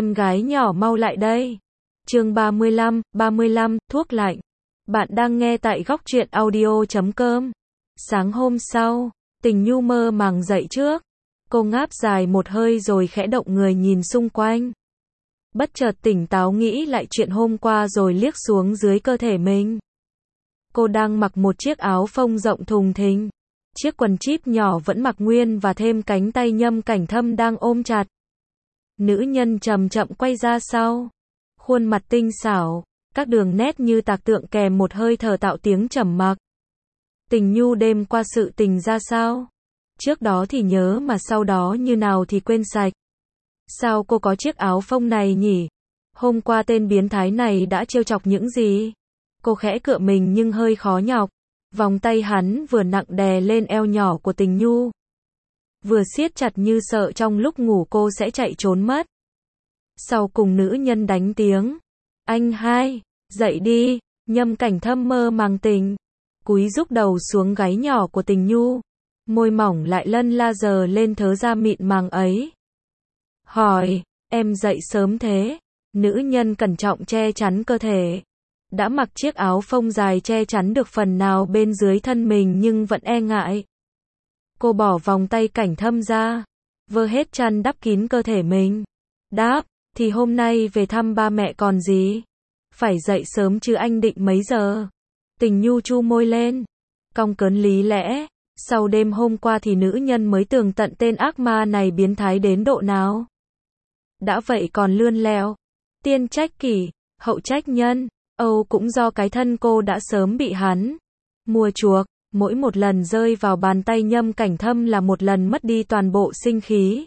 em gái nhỏ mau lại đây. Chương 35, thuốc lạnh. Bạn đang nghe tại góc truyện audio.com. Sáng hôm sau, Tình Nhu mơ màng dậy trước. Cô ngáp dài một hơi rồi khẽ động người nhìn xung quanh. Bất chợt tỉnh táo nghĩ lại chuyện hôm qua rồi liếc xuống dưới cơ thể mình. Cô đang mặc một chiếc áo phông rộng thùng thình. Chiếc quần chíp nhỏ vẫn mặc nguyên và thêm cánh tay Nhâm Cảnh Thâm đang ôm chặt. Nữ nhân chậm chậm quay ra sau. Khuôn mặt tinh xảo, các đường nét như tạc tượng kèm một hơi thở tạo tiếng trầm mặc. Tình Nhu đêm qua sự tình ra sao? Trước đó thì nhớ mà sau đó như nào thì quên sạch. Sao cô có chiếc áo phông này nhỉ? Hôm qua tên biến thái này đã trêu chọc những gì? Cô khẽ cựa mình nhưng hơi khó nhọc. Vòng tay hắn vừa nặng đè lên eo nhỏ của Tình Nhu, vừa siết chặt như sợ trong lúc ngủ cô sẽ chạy trốn mất. Sau cùng nữ nhân đánh tiếng. Anh hai, dậy đi. Nhâm Cảnh Thâm mơ màng tỉnh, cúi rúc đầu xuống gáy nhỏ của Tình Nhu. Môi mỏng lại lân la dờ lên thớ da mịn màng ấy. Hỏi, em dậy sớm thế? Nữ nhân cẩn trọng che chắn cơ thể. Đã mặc chiếc áo phông dài che chắn được phần nào bên dưới thân mình nhưng vẫn e ngại. Cô bỏ vòng tay Cảnh Thâm ra, vơ hết chăn đắp kín cơ thể mình. Đáp, thì hôm nay về thăm ba mẹ còn gì. Phải dậy sớm chứ anh định mấy giờ? Tình Nhu chu môi lên, cong cớn lý lẽ. Sau đêm hôm qua thì nữ nhân mới tường tận tên ác ma này biến thái đến độ nào. Đã vậy còn lươn lẹo. Tiên trách kỷ, hậu trách nhân. Âu cũng do cái thân cô đã sớm bị hắn mua chuộc. Mỗi một lần rơi vào bàn tay Nhâm Cảnh Thâm là một lần mất đi toàn bộ sinh khí,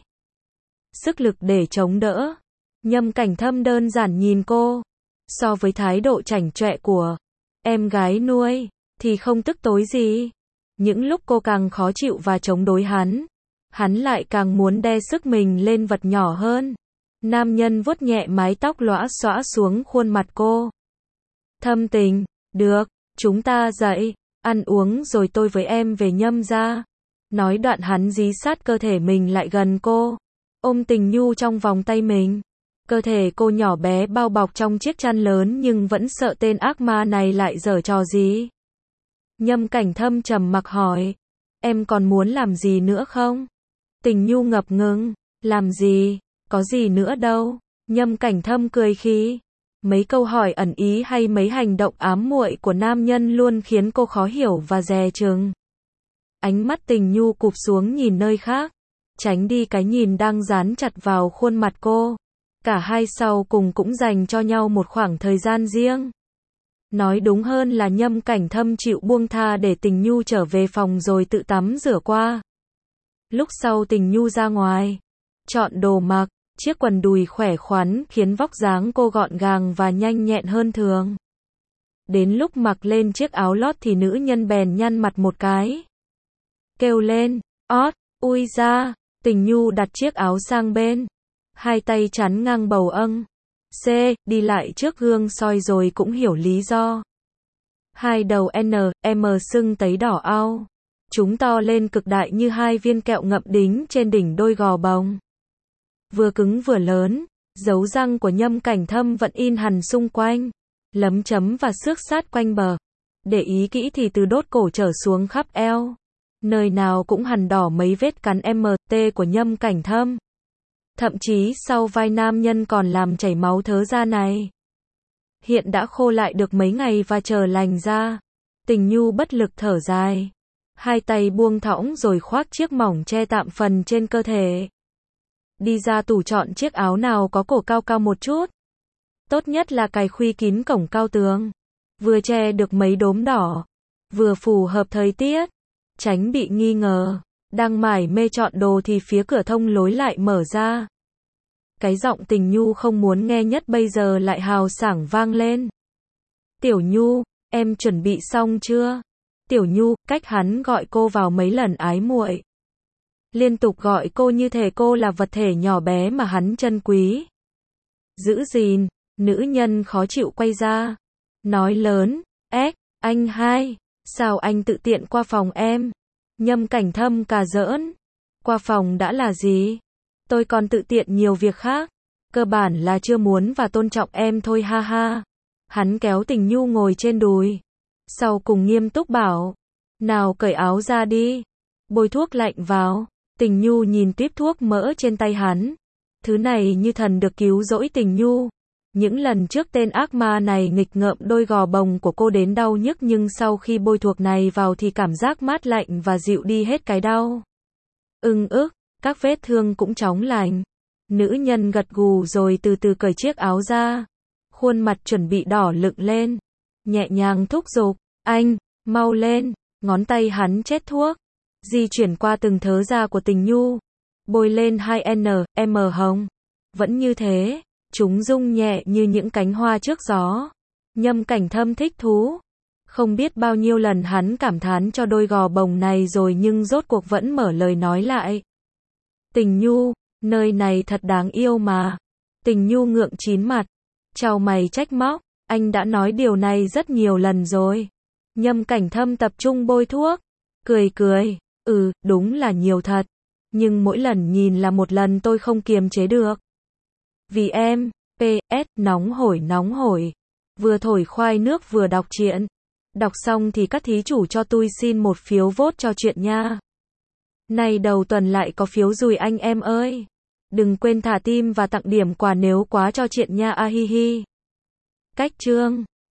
sức lực để chống đỡ. Nhâm Cảnh Thâm đơn giản nhìn cô. So với thái độ chảnh chọe của em gái nuôi, thì không tức tối gì. Những lúc cô càng khó chịu và chống đối hắn lại càng muốn đè sức mình lên vật nhỏ hơn. Nam nhân vuốt nhẹ mái tóc lõa xõa xuống khuôn mặt cô. Thâm Tình, được, chúng ta dậy, ăn uống rồi tôi với em về Nhâm gia. Nói đoạn hắn dí sát cơ thể mình lại gần cô, ôm Tình Nhu trong vòng tay mình. Cơ thể cô nhỏ bé bao bọc trong chiếc chăn lớn nhưng vẫn sợ tên ác ma này lại giở trò gì. Nhâm Cảnh Thâm trầm mặc hỏi, em còn muốn làm gì nữa không? Tình Nhu ngập ngừng, làm gì, có gì nữa đâu. Nhâm Cảnh Thâm cười khí. Mấy câu hỏi ẩn ý hay mấy hành động ám muội của nam nhân luôn khiến cô khó hiểu và dè chừng. Ánh mắt Tình Nhu cụp xuống nhìn nơi khác, tránh đi cái nhìn đang dán chặt vào khuôn mặt cô. Cả hai sau cùng cũng dành cho nhau một khoảng thời gian riêng. Nói đúng hơn là Nhâm Cảnh Thâm chịu buông tha để Tình Nhu trở về phòng rồi tự tắm rửa qua. Lúc sau Tình Nhu ra ngoài, chọn đồ mặc. Chiếc quần đùi khỏe khoắn khiến vóc dáng cô gọn gàng và nhanh nhẹn hơn thường. Đến lúc mặc lên chiếc áo lót thì nữ nhân bèn nhăn mặt một cái, kêu lên, ót, ui ra. Tình Nhu đặt chiếc áo sang bên, hai tay chắn ngang bầu âng. Đi lại trước gương soi rồi cũng hiểu lý do. Hai đầu M sưng tấy đỏ au. Chúng to lên cực đại như hai viên kẹo ngậm đính trên đỉnh đôi gò bồng. Vừa cứng vừa lớn, dấu răng của Nhâm Cảnh Thâm vẫn in hằn xung quanh, lấm chấm và xước sát quanh bờ. Để ý kỹ thì từ đốt cổ trở xuống khắp eo, nơi nào cũng hằn đỏ mấy vết cắn MT của Nhâm Cảnh Thâm. Thậm chí sau vai nam nhân còn làm chảy máu thớ da này. Hiện đã khô lại được mấy ngày và chờ lành ra. Tình Nhu bất lực thở dài, hai tay buông thõng rồi khoác chiếc mỏng che tạm phần trên cơ thể. Đi ra tủ chọn chiếc áo nào có cổ cao cao một chút. Tốt nhất là cài khuy kín cổng cao tường, vừa che được mấy đốm đỏ, vừa phù hợp thời tiết, tránh bị nghi ngờ. Đang mải mê chọn đồ thì phía cửa thông lối lại mở ra. Cái giọng Tình Nhu không muốn nghe nhất bây giờ lại hào sảng vang lên. Tiểu Nhu, em chuẩn bị xong chưa? Tiểu Nhu, cách hắn gọi cô vào mấy lần ái muội. Liên tục gọi cô như thể cô là vật thể nhỏ bé mà hắn trân quý, giữ gìn. Nữ nhân khó chịu quay ra, nói lớn, anh hai, sao anh tự tiện qua phòng em? Nhâm Cảnh Thâm cà giỡn, qua phòng đã là gì? Tôi còn tự tiện nhiều việc khác. Cơ bản là chưa muốn và tôn trọng em thôi ha ha. Hắn kéo Tình Nhu ngồi trên đùi. Sau cùng nghiêm túc bảo. Nào cởi áo ra đi. Bôi thuốc lạnh vào. Tình Nhu nhìn tuýp thuốc mỡ trên tay hắn. Thứ này như thần được cứu rỗi Tình Nhu. Những lần trước tên ác ma này nghịch ngợm đôi gò bồng của cô đến đau nhức, nhưng sau khi bôi thuốc này vào thì cảm giác mát lạnh và dịu đi hết cái đau. Ức, các vết thương cũng chóng lành. Nữ nhân gật gù rồi từ từ cởi chiếc áo ra. Khuôn mặt chuẩn bị đỏ lựng lên. Nhẹ nhàng thúc giục. Anh, mau lên. Ngón tay hắn chết thuốc. Di chuyển qua từng thớ da của Tình Nhu. Bôi lên 2NM hồng. Vẫn như thế. Chúng rung nhẹ như những cánh hoa trước gió. Nhâm Cảnh Thâm thích thú. Không biết bao nhiêu lần hắn cảm thán cho đôi gò bồng này rồi nhưng rốt cuộc vẫn mở lời nói lại. Tình Nhu, nơi này thật đáng yêu mà. Tình Nhu ngượng chín mặt. Chào mày trách móc. Anh đã nói điều này rất nhiều lần rồi. Nhâm Cảnh Thâm tập trung bôi thuốc. Cười. Đúng là nhiều thật. Nhưng mỗi lần nhìn là một lần tôi không kiềm chế được. Vì em, PS, nóng hổi. Vừa thổi khoai nước vừa đọc truyện. Đọc xong thì các thí chủ cho tôi xin một phiếu vote cho chuyện nha. Này đầu tuần lại có phiếu rùi anh em ơi. Đừng quên thả tim và tặng điểm quà nếu quá cho chuyện nha, a hi hi. Cách chương